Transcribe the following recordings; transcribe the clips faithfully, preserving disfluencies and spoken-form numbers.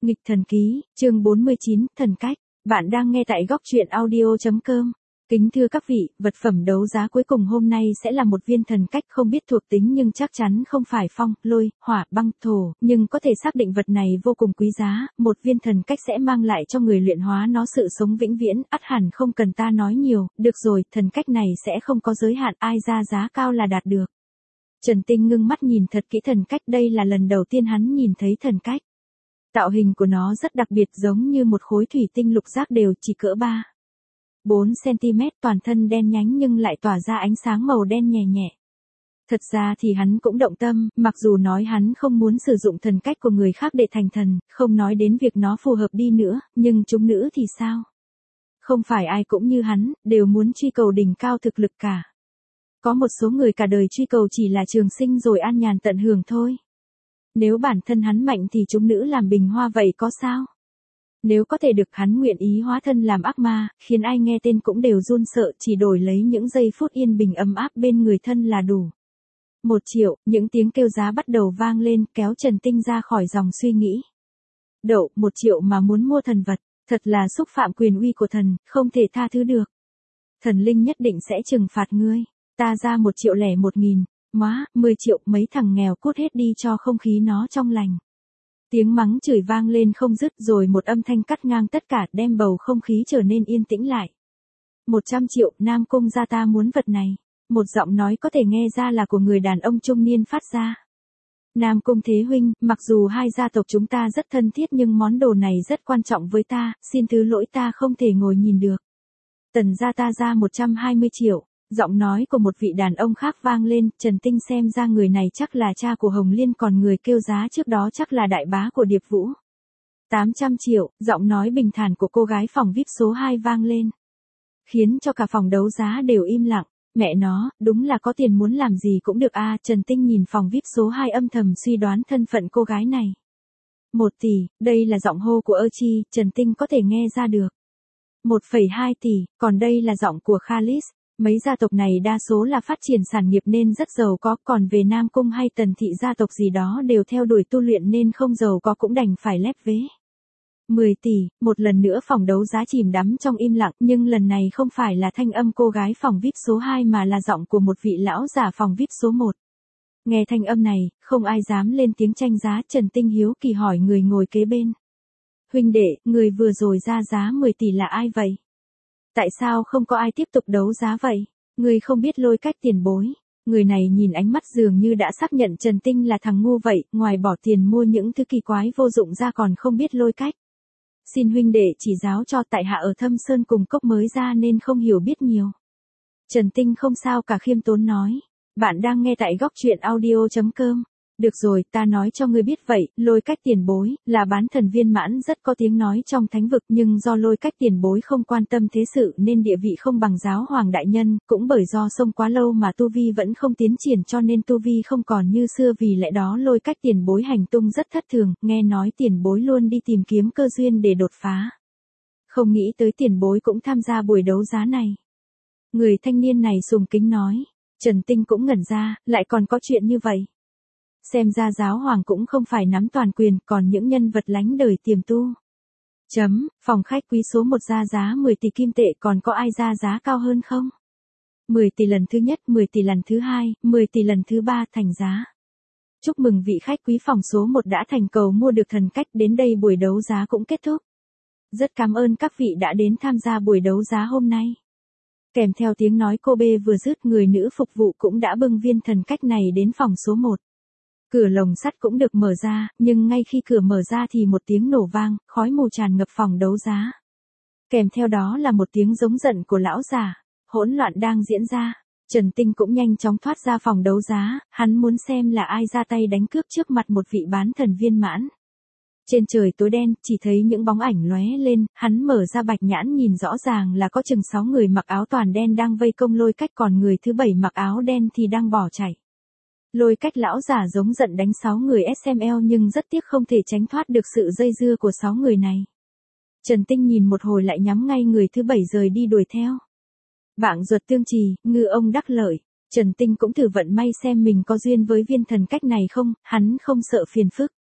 Nghịch thần ký, chương bốn mươi chín, thần cách. Bạn đang nghe tại góc truyện audio chấm com. Kính thưa các vị, vật phẩm đấu giá cuối cùng hôm nay sẽ là một viên thần cách không biết thuộc tính nhưng chắc chắn không phải phong, lôi, hỏa, băng, thổ, nhưng có thể xác định vật này vô cùng quý giá, một viên thần cách sẽ mang lại cho người luyện hóa nó sự sống vĩnh viễn, ắt hẳn không cần ta nói nhiều, được rồi, thần cách này sẽ không có giới hạn, ai ra giá cao là đạt được. Trần Tinh ngưng mắt nhìn thật kỹ thần cách, đây là lần đầu tiên hắn nhìn thấy thần cách. Tạo hình của nó rất đặc biệt, giống như một khối thủy tinh lục giác đều chỉ cỡ ba bốn xăng-ti-mét, toàn thân đen nhánh nhưng lại tỏa ra ánh sáng màu đen nhẹ nhẹ. Thật ra thì hắn cũng động tâm, mặc dù nói hắn không muốn sử dụng thần cách của người khác để thành thần, không nói đến việc nó phù hợp đi nữa, nhưng chúng nữ thì sao? Không phải ai cũng như hắn, đều muốn truy cầu đỉnh cao thực lực cả. Có một số người cả đời truy cầu chỉ là trường sinh rồi an nhàn tận hưởng thôi. Nếu bản thân hắn mạnh thì chúng nữ làm bình hoa vậy có sao? Nếu có thể được hắn nguyện ý hóa thân làm ác ma, khiến ai nghe tên cũng đều run sợ, chỉ đổi lấy những giây phút yên bình ấm áp bên người thân là đủ. Một triệu, những tiếng kêu giá bắt đầu vang lên, kéo Trần Tinh ra khỏi dòng suy nghĩ. Đậu, một triệu mà muốn mua thần vật, thật là xúc phạm quyền uy của thần, không thể tha thứ được. Thần linh nhất định sẽ trừng phạt ngươi, ta ra một triệu lẻ một nghìn. Móa, mười triệu, mấy thằng nghèo cút hết đi cho không khí nó trong lành. Tiếng mắng chửi vang lên không dứt rồi một âm thanh cắt ngang tất cả đem bầu không khí trở nên yên tĩnh lại. Một trăm triệu, Nam Cung gia ta muốn vật này. Một giọng nói có thể nghe ra là của người đàn ông trung niên phát ra. Nam Cung Thế huynh, mặc dù hai gia tộc chúng ta rất thân thiết nhưng món đồ này rất quan trọng với ta, xin thứ lỗi ta không thể ngồi nhìn được. Tần gia ta ra một trăm hai mươi triệu. Giọng nói của một vị đàn ông khác vang lên, Trần Tinh xem ra người này chắc là cha của Hồng Liên, còn người kêu giá trước đó chắc là đại bá của Điệp Vũ. tám trăm triệu, giọng nói bình thản của cô gái phòng vi ai pi số hai vang lên. Khiến cho cả phòng đấu giá đều im lặng, mẹ nó, đúng là có tiền muốn làm gì cũng được a. À, Trần Tinh nhìn phòng vi ai pi số hai âm thầm suy đoán thân phận cô gái này. Một tỷ, đây là giọng hô của Ơ Chi, Trần Tinh có thể nghe ra được. Một phẩy hai tỷ, còn đây là giọng của Khalis. Mấy gia tộc này đa số là phát triển sản nghiệp nên rất giàu có, còn về Nam Cung hay Tần thị gia tộc gì đó đều theo đuổi tu luyện nên không giàu có cũng đành phải lép vế. mười tỷ, một lần nữa phòng đấu giá chìm đắm trong im lặng, nhưng lần này không phải là thanh âm cô gái phòng vi ai pi số hai mà là giọng của một vị lão giả phòng vi ai pi số một. Nghe thanh âm này, không ai dám lên tiếng tranh giá, Trần Tinh hiếu kỳ hỏi người ngồi kế bên. Huynh đệ, người vừa rồi ra giá mười tỷ là ai vậy? Tại sao không có ai tiếp tục đấu giá vậy? Người không biết Lôi Cách tiền bối. Người này nhìn ánh mắt dường như đã xác nhận Trần Tinh là thằng ngu vậy, ngoài bỏ tiền mua những thứ kỳ quái vô dụng ra còn không biết Lôi Cách. Xin huynh đệ chỉ giáo cho, tại hạ ở Thâm Sơn cùng cốc mới ra nên không hiểu biết nhiều. Trần Tinh không sao cả, khiêm tốn nói. Bạn đang nghe tại góc truyện audio chấm com. Được rồi, ta nói cho ngươi biết vậy, Lôi Cách tiền bối, là bán thần viên mãn rất có tiếng nói trong thánh vực, nhưng do Lôi Cách tiền bối không quan tâm thế sự nên địa vị không bằng giáo hoàng đại nhân, cũng bởi do sống quá lâu mà tu vi vẫn không tiến triển cho nên tu vi không còn như xưa, vì lẽ đó Lôi Cách tiền bối hành tung rất thất thường, nghe nói tiền bối luôn đi tìm kiếm cơ duyên để đột phá. Không nghĩ tới tiền bối cũng tham gia buổi đấu giá này. Người thanh niên này sùng kính nói, Trần Tinh cũng ngẩn ra, lại còn có chuyện như vậy. Xem ra giáo hoàng cũng không phải nắm toàn quyền, còn những nhân vật lánh đời tiềm tu. Chấm, phòng khách quý số một ra giá mười tỷ kim tệ, còn có ai ra giá cao hơn không? mười tỷ lần thứ nhất, mười tỷ lần thứ hai, mười tỷ lần thứ ba thành giá. Chúc mừng vị khách quý phòng số một đã thành cầu mua được thần cách, đến đây buổi đấu giá cũng kết thúc. Rất cảm ơn các vị đã đến tham gia buổi đấu giá hôm nay. Kèm theo tiếng nói cô bê vừa dứt, người nữ phục vụ cũng đã bưng viên thần cách này đến phòng số một. Cửa lồng sắt cũng được mở ra, nhưng ngay khi cửa mở ra thì một tiếng nổ vang, khói mù tràn ngập phòng đấu giá. Kèm theo đó là một tiếng giống giận của lão già, hỗn loạn đang diễn ra. Trần Tinh cũng nhanh chóng thoát ra phòng đấu giá, hắn muốn xem là ai ra tay đánh cướp trước mặt một vị bán thần viên mãn. Trên trời tối đen, chỉ thấy những bóng ảnh lóe lên, hắn mở ra bạch nhãn nhìn rõ ràng là có chừng sáu người mặc áo toàn đen đang vây công Lôi Cách, còn người thứ bảy mặc áo đen thì đang bỏ chạy. Lôi Cách lão giả giống giận đánh sáu người ét em lờ nhưng rất tiếc không thể tránh thoát được sự dây dưa của sáu người này. Trần Tinh nhìn một hồi lại nhắm ngay người thứ bảy rời đi đuổi theo. Vạng ruột tương trì, ngư ông đắc lợi. Trần Tinh cũng thử vận may xem mình có duyên với viên thần cách này không, hắn không sợ phiền phức.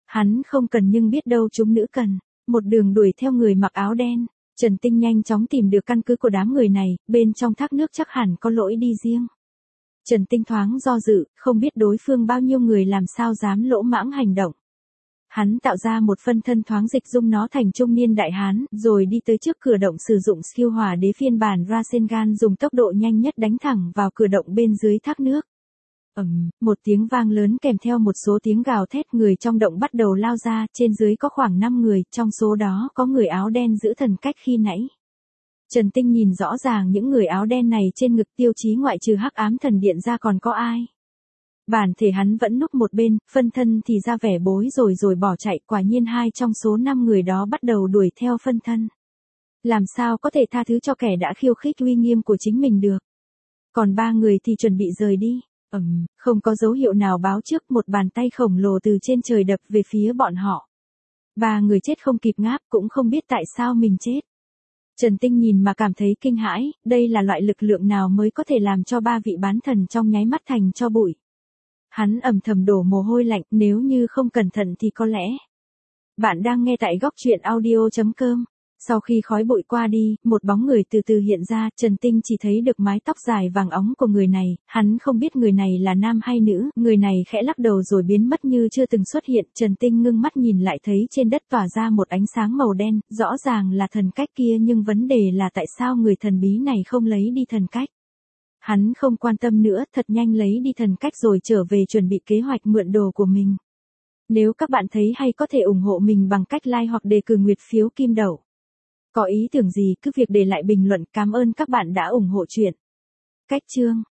Hắn không cần nhưng biết đâu chúng nữ cần. Một đường đuổi theo người mặc áo đen. Trần Tinh nhanh chóng tìm được căn cứ của đám người này, bên trong thác nước chắc hẳn có lối đi riêng. Trần Tinh thoáng do dự, không biết đối phương bao nhiêu người làm sao dám lỗ mãng hành động. Hắn tạo ra một phân thân thoáng dịch dung nó thành trung niên đại hán, rồi đi tới trước cửa động sử dụng skill hỏa đế phiên bản Rasengan dùng tốc độ nhanh nhất đánh thẳng vào cửa động bên dưới thác nước. Ầm, một tiếng vang lớn kèm theo một số tiếng gào thét, người trong động bắt đầu lao ra, trên dưới có khoảng năm người, trong số đó có người áo đen giữ thần cách khi nãy. Trần Tinh nhìn rõ ràng những người áo đen này trên ngực tiêu chí ngoại trừ Hắc Ám Thần Điện ra còn có ai. Bản thể hắn vẫn núp một bên, phân thân thì ra vẻ bối rồi rồi bỏ chạy, quả nhiên hai trong số năm người đó bắt đầu đuổi theo phân thân. Làm sao có thể tha thứ cho kẻ đã khiêu khích uy nghiêm của chính mình được. Còn ba người thì chuẩn bị rời đi. Ừm, không có dấu hiệu nào báo trước, một bàn tay khổng lồ từ trên trời đập về phía bọn họ. Ba người chết không kịp ngáp, cũng không biết tại sao mình chết. Trần Tinh nhìn mà cảm thấy kinh hãi, đây là loại lực lượng nào mới có thể làm cho ba vị bán thần trong nháy mắt thành tro bụi. Hắn ầm thầm đổ mồ hôi lạnh, nếu như không cẩn thận thì có lẽ. Bạn đang nghe tại góc truyện audio chấm com. Sau khi khói bụi qua đi, một bóng người từ từ hiện ra, Trần Tinh chỉ thấy được mái tóc dài vàng óng của người này, hắn không biết người này là nam hay nữ, người này khẽ lắc đầu rồi biến mất như chưa từng xuất hiện, Trần Tinh ngưng mắt nhìn lại thấy trên đất tỏa ra một ánh sáng màu đen, rõ ràng là thần cách kia nhưng vấn đề là tại sao người thần bí này không lấy đi thần cách. Hắn không quan tâm nữa, thật nhanh lấy đi thần cách rồi trở về chuẩn bị kế hoạch mượn đồ của mình. Nếu các bạn thấy hay có thể ủng hộ mình bằng cách like hoặc đề cử nguyệt phiếu kim đậu. Có ý tưởng gì cứ việc để lại bình luận, cảm ơn các bạn đã ủng hộ chuyện. Cách chương